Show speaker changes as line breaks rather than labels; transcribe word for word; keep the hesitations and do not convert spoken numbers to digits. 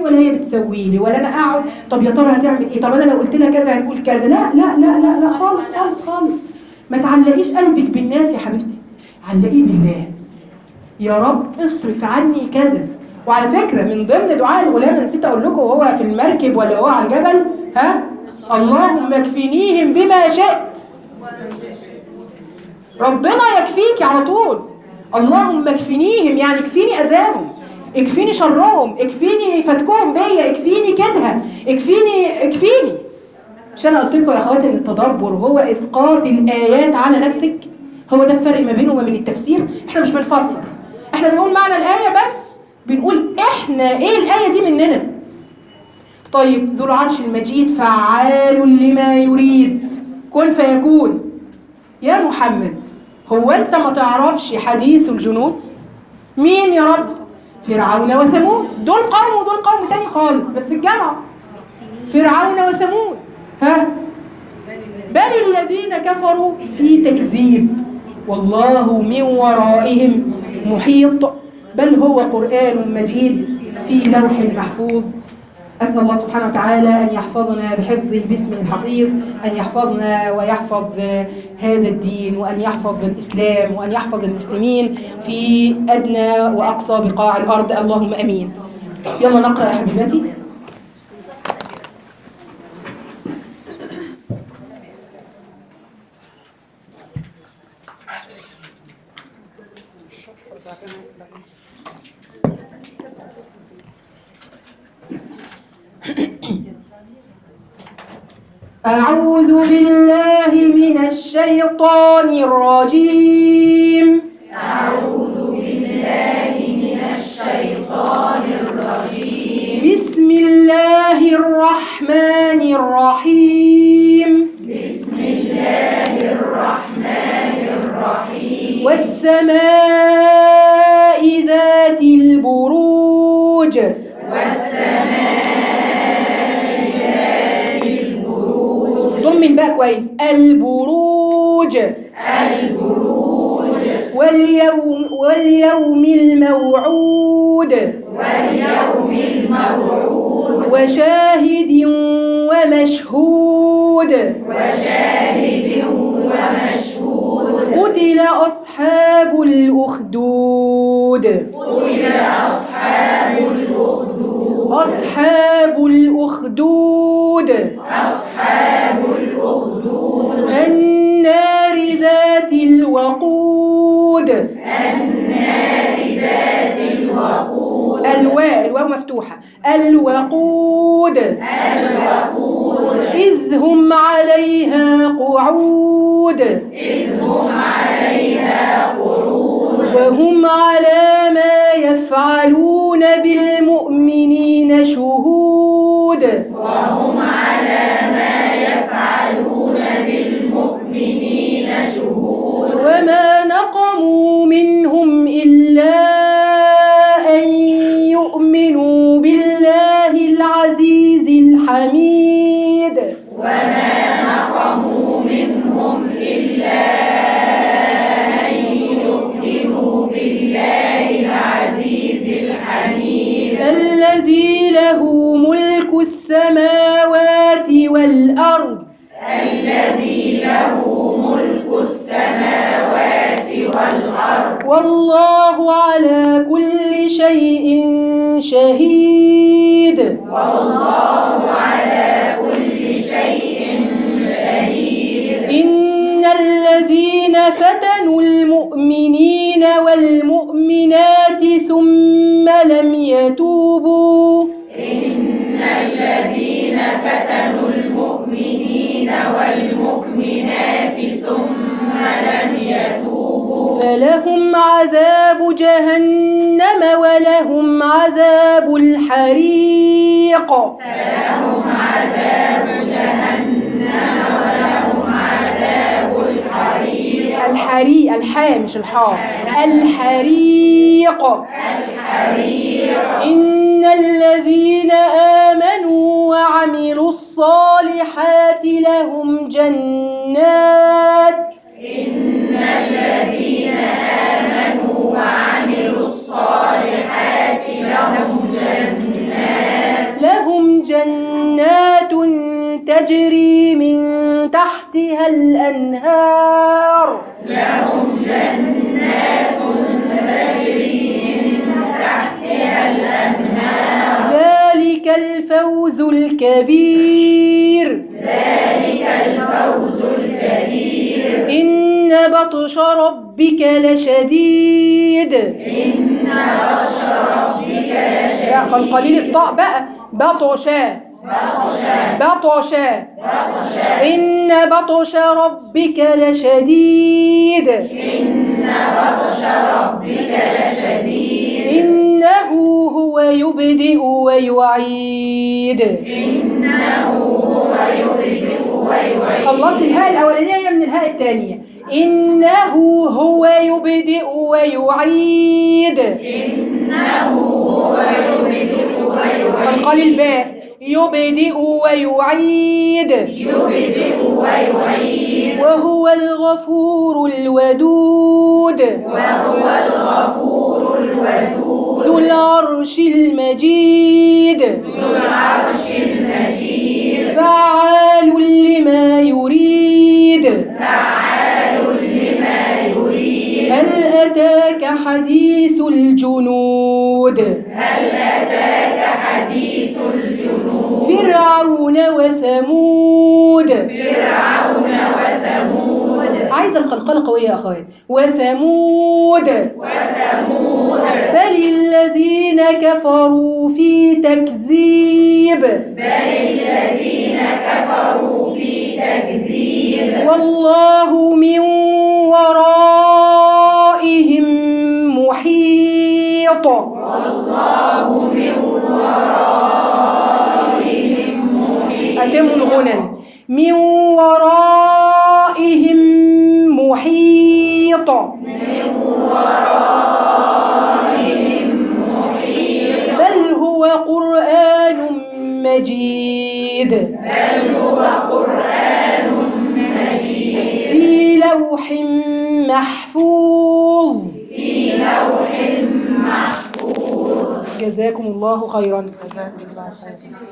ولا هي بتسوي لي، ولا انا اقعد طب يا ترى هتعمل ايه، طب انا لو قلت لها كذا هتقول كذا. لا لا لا لا لا خالص خالص خالص. ما تعلقيش قلبك بالناس يا حبيبتي، علقيه بالله. يا رب اصرف عني كذا. وعلى فكره من ضمن دعاء الغلام، انا نسيت اقول لكم، وهو في المركب ولا هو على الجبل، ها اللهم اكفنيهم بما شئت. ربنا يكفيكي على طول. اللهم اكفنيهم يعني اكفيني اذاهم، اكفيني شرهم، اكفيني فتكهم بيا، اكفيني كدها، اكفيني اكفيني. مش انا قلت لكم يا اخواتي ان التدبر هو اسقاط الايات على نفسك؟ هو ده الفرق ما بينه وما بين التفسير. احنا مش بنفسر، احنا بنقول معنى الايه بس، بنقول احنا ايه الايه دي مننا. طيب ذو العرش المجيد فعال لما يريد، كن فيكون. يا محمد هو انت ما تعرفش حديث الجنود؟ مين يا رب؟ فرعون وثمود. دول قوم ودول قوم تاني خالص، بس الجمع فرعون وثمود. ها بل الذين كفروا في تكذيب والله من ورائهم محيط. بل هو قرآن مجيد في لوح محفوظ. أسأل الله سبحانه وتعالى أن يحفظنا بحفظه باسمه الحفيظ، أن يحفظنا ويحفظ هذا الدين، وأن يحفظ الإسلام، وأن يحفظ المسلمين في أدنى وأقصى بقاع الأرض. اللهم أمين. يلا نقرأ يا حبيباتي. أعوذ بالله من الشيطان الرجيم.
أعوذ بالله من الشيطان الرجيم.
بسم الله الرحمن الرحيم.
بسم الله الرحمن الرحيم.
والسماء ذات البروج.
والسماء
ضم الباء كويس. البروج.
البروج.
واليوم واليوم الموعود.
واليوم الموعود.
وشاهد ومشهود.
وشاهد ومشهود.
قتل أصحاب الأخدود.
قتل أصحاب الأخدود.
أصحاب الأخدود.
أصحاب الأخدود.
النار ذات الوقود.
النار ذات الوقود.
الواو الواو مفتوحة. الوقود.
الوقود.
إذ هم عليها قعود.
إذ هم عليها قعود.
وهم على ما يفعلون بالمؤمنين شهود.
وهم على ما يفعلون بالمؤمنين شهود.
وما نقموا منهم إلا أن يؤمنوا بالله العزيز الحميد.
وما نقموا منهم إلا أن يؤمنوا بالله العزيز الحميد.
الذي له ملك السماوات والأرض.
الذي له ملك السماوات والأرض.
والله على كل شيء شهيد.
والله على كل شيء شهيد.
إن الذين فتنوا المؤمنين والمؤمنات ثم لم يتوبوا.
إن الذين فتنوا المؤمنين والمؤمنات ثم لم يتوبوا
فلهم عذاب جهنم ولهم عذاب الحريق.
فلهم عذاب جهنم ولهم عذاب الحريق.
الحريق الحاء مش الحاء. الحريق.
الحريق.
إن الذين آمنوا وعملوا الصالحات لهم جنات.
إن الذين آمنوا وعملوا الصالحات لهم جنات
جنات تجري من تحتها الأنهار
لهم جنات تجري من تحتها الأنهار
ذلك الفوز الكبير
ذلك الفوز الكبير
إن بطش ربك لشديد
إن بطش ربك لشديد
لا كان قليل الطاء بقى بطشا بطشا إن بطش ربك لشديد
إن بطش ربك لشديد
إنه هو يبدئ ويعيد
إنه هو يبدئ ويعيد
خلصي الهاء الأولانية من الهاء الثانية إنه هو يبدئ ويعيد
إنه هو يبدئ ويعيد
فانقل الباء يبدئ ويعيد
يبدئ ويعيد
وهو الغفور الودود
وهو الغفور الودود
ذو العرش المجيد
ذو العرش المجيد
فعال لما يريد
فعال لما يريد
هل أتاك حديث الجنود
هل أتاك حديث الجنود
فرعون وثمود
فرعون وثمود
عايزة القلقلة قوية يا أخوات وثمود
وثمود
بل الذين كفروا في تكذيب
بل الذين كفروا في تكذيب
والله من ورائهم محيط
والله من ورائهم محيط
أتم الغنى من ورائهم محيط
من ورائهم محيط
بل هو قرآن مجيد
بل هو قرآن مجيد
في لوح محفوظ
في لوح محفوظ
جزاكم الله خيرا.